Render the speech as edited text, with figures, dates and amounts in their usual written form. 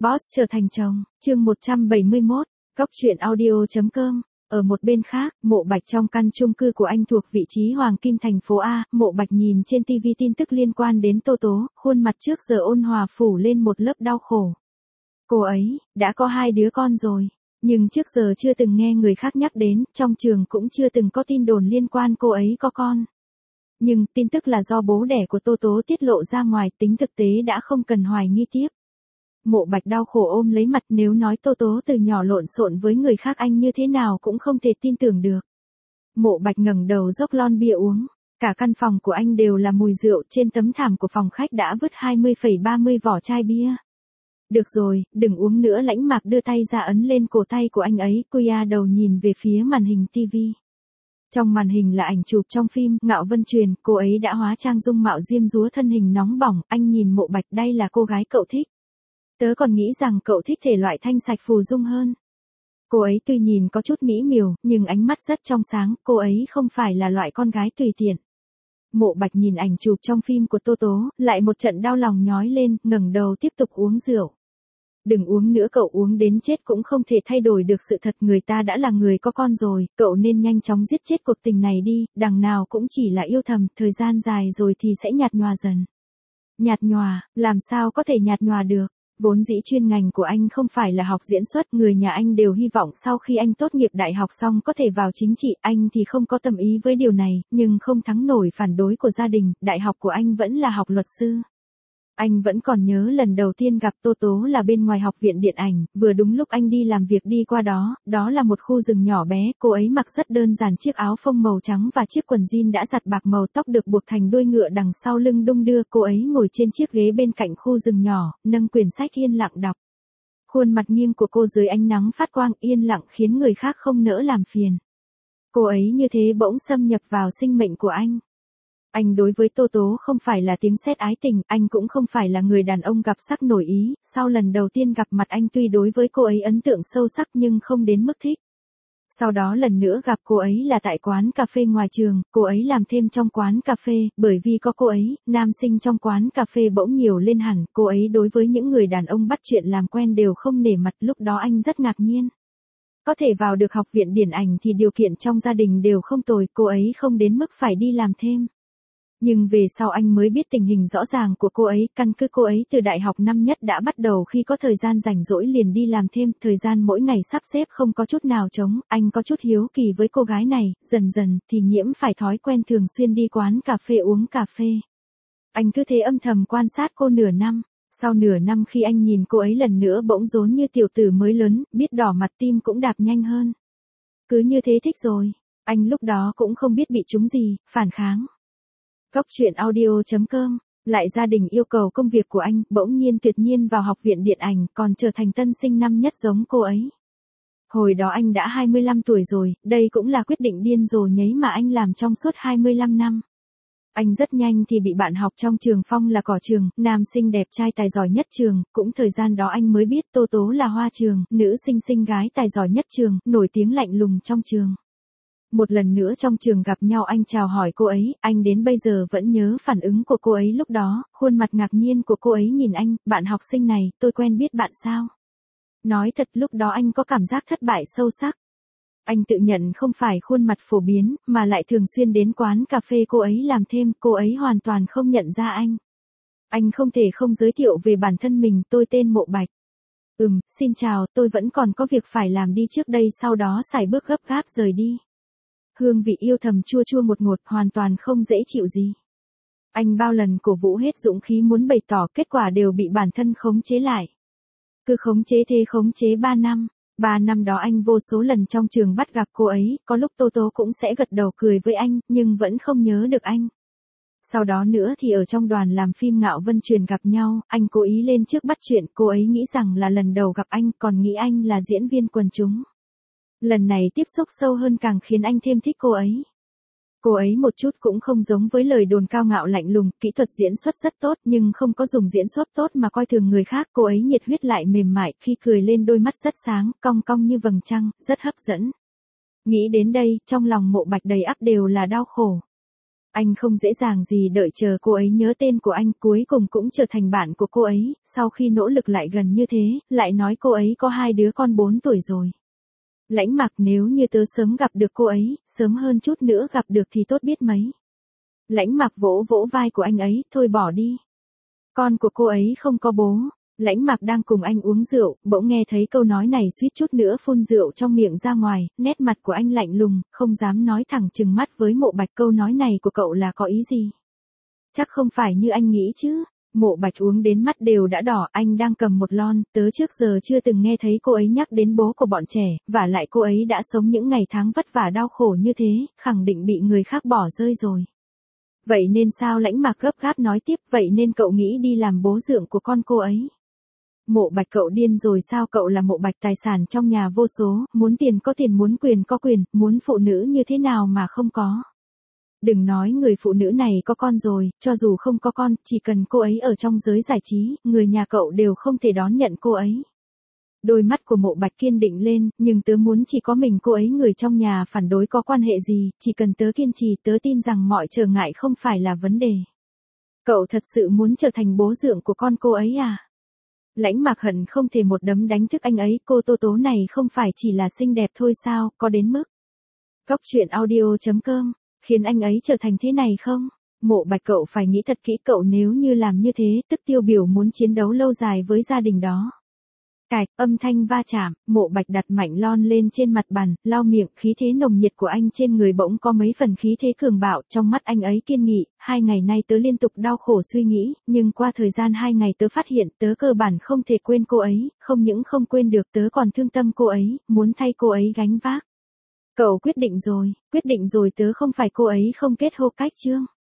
Boss trở thành chồng, chương 171, Góc truyện audio.com. Ở một bên khác, Mộ Bạch trong căn chung cư của anh thuộc vị trí Hoàng Kim thành phố A, Mộ Bạch nhìn trên TV tin tức liên quan đến Tô Tố, khuôn mặt trước giờ ôn hòa phủ lên một lớp đau khổ. Cô ấy, đã có 2 đứa con rồi, nhưng trước giờ chưa từng nghe người khác nhắc đến, trong trường cũng chưa từng có tin đồn liên quan cô ấy có con. Nhưng tin tức là do bố đẻ của Tô Tố tiết lộ ra ngoài, tính thực tế đã không cần hoài nghi tiếp. Mộ Bạch đau khổ ôm lấy mặt, nếu nói Tô Tố từ nhỏ lộn xộn với người khác anh như thế nào cũng không thể tin tưởng được. Mộ Bạch ngẩng đầu dốc lon bia uống, cả căn phòng của anh đều là mùi rượu, trên tấm thảm của phòng khách đã vứt 20,30 vỏ chai bia. Được rồi, đừng uống nữa. Lãnh Mạc đưa tay ra ấn lên cổ tay của anh ấy, Kuya đầu nhìn về phía màn hình TV. Trong màn hình là ảnh chụp trong phim Ngạo Vân Truyền, cô ấy đã hóa trang dung mạo diêm dúa thân hình nóng bỏng, anh nhìn Mộ Bạch, đây là cô gái cậu thích. Tớ còn nghĩ rằng cậu thích thể loại thanh sạch phù dung hơn. Cô ấy tuy nhìn có chút mỹ miều, nhưng ánh mắt rất trong sáng, cô ấy không phải là loại con gái tùy tiện. Mộ Bạch nhìn ảnh chụp trong phim của Tô Tố, lại một trận đau lòng nhói lên, ngẩng đầu tiếp tục uống rượu. Đừng uống nữa, cậu uống đến chết cũng không thể thay đổi được sự thật, người ta đã là người có con rồi, cậu nên nhanh chóng giết chết cuộc tình này đi, đằng nào cũng chỉ là yêu thầm, thời gian dài rồi thì sẽ nhạt nhòa dần. Nhạt nhòa, làm sao có thể nhạt nhòa được? Vốn dĩ chuyên ngành của anh không phải là học diễn xuất, người nhà anh đều hy vọng sau khi anh tốt nghiệp đại học xong có thể vào chính trị, anh thì không có tâm ý với điều này, nhưng không thắng nổi phản đối của gia đình, đại học của anh vẫn là học luật sư. Anh vẫn còn nhớ lần đầu tiên gặp Tô Tố là bên ngoài học viện điện ảnh, vừa đúng lúc anh đi làm việc đi qua đó, đó là một khu rừng nhỏ bé, cô ấy mặc rất đơn giản chiếc áo phông màu trắng và chiếc quần jean đã giặt bạc, màu tóc được buộc thành đuôi ngựa đằng sau lưng đung đưa, cô ấy ngồi trên chiếc ghế bên cạnh khu rừng nhỏ, nâng quyển sách yên lặng đọc. Khuôn mặt nghiêng của cô dưới ánh nắng phát quang, yên lặng khiến người khác không nỡ làm phiền. Cô ấy như thế bỗng xâm nhập vào sinh mệnh của anh. Anh đối với Tô Tố không phải là tiếng sét ái tình, anh cũng không phải là người đàn ông gặp sắc nổi ý, sau lần đầu tiên gặp mặt anh tuy đối với cô ấy ấn tượng sâu sắc nhưng không đến mức thích. Sau đó lần nữa gặp cô ấy là tại quán cà phê ngoài trường, cô ấy làm thêm trong quán cà phê, bởi vì có cô ấy, nam sinh trong quán cà phê bỗng nhiều lên hẳn, cô ấy đối với những người đàn ông bắt chuyện làm quen đều không nể mặt, lúc đó anh rất ngạc nhiên. Có thể vào được học viện điện ảnh thì điều kiện trong gia đình đều không tồi, cô ấy không đến mức phải đi làm thêm. Nhưng về sau anh mới biết tình hình rõ ràng của cô ấy, căn cứ cô ấy từ đại học năm nhất đã bắt đầu khi có thời gian rảnh rỗi liền đi làm thêm, thời gian mỗi ngày sắp xếp không có chút nào trống, anh có chút hiếu kỳ với cô gái này, dần dần thì nhiễm phải thói quen thường xuyên đi quán cà phê uống cà phê. Anh cứ thế âm thầm quan sát cô nửa năm, sau nửa năm khi anh nhìn cô ấy lần nữa bỗng rốn như tiểu tử mới lớn, biết đỏ mặt tim cũng đạp nhanh hơn. Cứ như thế thích rồi, anh lúc đó cũng không biết bị trúng gì, phản kháng. Góc truyện audio.com, lại gia đình yêu cầu công việc của anh, bỗng nhiên tuyệt nhiên vào học viện điện ảnh, còn trở thành tân sinh năm nhất giống cô ấy. Hồi đó anh đã 25 tuổi rồi, đây cũng là quyết định điên rồ nhấy mà anh làm trong suốt 25 năm. Anh rất nhanh thì bị bạn học trong trường phong là cỏ trường, nam sinh đẹp trai tài giỏi nhất trường, cũng thời gian đó anh mới biết Tô Tố là hoa trường, nữ sinh gái tài giỏi nhất trường, nổi tiếng lạnh lùng trong trường. Một lần nữa trong trường gặp nhau anh chào hỏi cô ấy, anh đến bây giờ vẫn nhớ phản ứng của cô ấy lúc đó, khuôn mặt ngạc nhiên của cô ấy nhìn anh, bạn học sinh này, tôi quen biết bạn sao? Nói thật lúc đó anh có cảm giác thất bại sâu sắc. Anh tự nhận không phải khuôn mặt phổ biến, mà lại thường xuyên đến quán cà phê cô ấy làm thêm, cô ấy hoàn toàn không nhận ra anh. Anh không thể không giới thiệu về bản thân mình, tôi tên Mộ Bạch. Xin chào, tôi vẫn còn có việc phải làm đi trước đây, sau đó sải bước gấp gáp rời đi. Hương vị yêu thầm chua chua một ngột, hoàn toàn không dễ chịu gì. Anh bao lần cổ vũ hết dũng khí muốn bày tỏ, kết quả đều bị bản thân khống chế lại. Cứ khống chế thế khống chế 3 năm. 3 năm đó anh vô số lần trong trường bắt gặp cô ấy, có lúc Tô Tố cũng sẽ gật đầu cười với anh, nhưng vẫn không nhớ được anh. Sau đó nữa thì ở trong đoàn làm phim Ngạo Vân Truyền gặp nhau, anh cố ý lên trước bắt chuyện, cô ấy nghĩ rằng là lần đầu gặp anh, còn nghĩ anh là diễn viên quần chúng. Lần này tiếp xúc sâu hơn càng khiến anh thêm thích cô ấy. Cô ấy một chút cũng không giống với lời đồn cao ngạo lạnh lùng, kỹ thuật diễn xuất rất tốt nhưng không có dùng diễn xuất tốt mà coi thường người khác. Cô ấy nhiệt huyết lại mềm mại, khi cười lên đôi mắt rất sáng, cong cong như vầng trăng, rất hấp dẫn. Nghĩ đến đây, trong lòng Mộ Bạch đầy ắp đều là đau khổ. Anh không dễ dàng gì đợi chờ cô ấy nhớ tên của anh, cuối cùng cũng trở thành bạn của cô ấy, sau khi nỗ lực lại gần như thế, lại nói cô ấy có 2 đứa con 4 tuổi rồi. Lãnh Mặc, nếu như tớ sớm gặp được cô ấy, sớm hơn chút nữa gặp được thì tốt biết mấy. Lãnh Mặc vỗ vỗ vai của anh ấy, thôi bỏ đi. Con của cô ấy không có bố. Lãnh Mặc đang cùng anh uống rượu, bỗng nghe thấy câu nói này suýt chút nữa phun rượu trong miệng ra ngoài, nét mặt của anh lạnh lùng, không dám nói thẳng trừng mắt với Mộ Bạch câu nói này của cậu là có ý gì. Chắc không phải như anh nghĩ chứ. Mộ Bạch uống đến mắt đều đã đỏ, anh đang cầm một lon, tớ trước giờ chưa từng nghe thấy cô ấy nhắc đến bố của bọn trẻ, và lại cô ấy đã sống những ngày tháng vất vả đau khổ như thế, khẳng định bị người khác bỏ rơi rồi. Vậy nên sao? Lãnh Mặc gấp gáp nói tiếp, vậy nên cậu nghĩ đi làm bố dượng của con cô ấy. Mộ Bạch, cậu điên rồi sao? Cậu là Mộ Bạch, tài sản trong nhà vô số, muốn tiền có tiền, muốn quyền có quyền, muốn phụ nữ như thế nào mà không có. Đừng nói người phụ nữ này có con rồi, cho dù không có con, chỉ cần cô ấy ở trong giới giải trí, người nhà cậu đều không thể đón nhận cô ấy. Đôi mắt của Mộ Bạch kiên định lên, nhưng tớ muốn chỉ có mình cô ấy, người trong nhà phản đối có quan hệ gì, chỉ cần tớ kiên trì, tớ tin rằng mọi trở ngại không phải là vấn đề. Cậu thật sự muốn trở thành bố dượng của con cô ấy à? Lãnh Mặc hận không thể một đấm đánh thức anh ấy, cô Tố Tố này không phải chỉ là xinh đẹp thôi sao, có đến mức. Cóc truyện audio.com, khiến anh ấy trở thành thế này không? Mộ Bạch, cậu phải nghĩ thật kỹ, cậu nếu như làm như thế, tức Tiêu Biểu muốn chiến đấu lâu dài với gia đình đó. Cạch, âm thanh va chạm, Mộ Bạch đặt mạnh lon lên trên mặt bàn, lau miệng, khí thế nồng nhiệt của anh trên người bỗng có mấy phần khí thế cường bạo, trong mắt anh ấy kiên nghị, 2 ngày nay tớ liên tục đau khổ suy nghĩ, nhưng qua thời gian 2 ngày tớ phát hiện tớ cơ bản không thể quên cô ấy, không những không quên được tớ còn thương tâm cô ấy, muốn thay cô ấy gánh vác. Cậu quyết định rồi, tớ không phải cô ấy không kết hôn cách chương.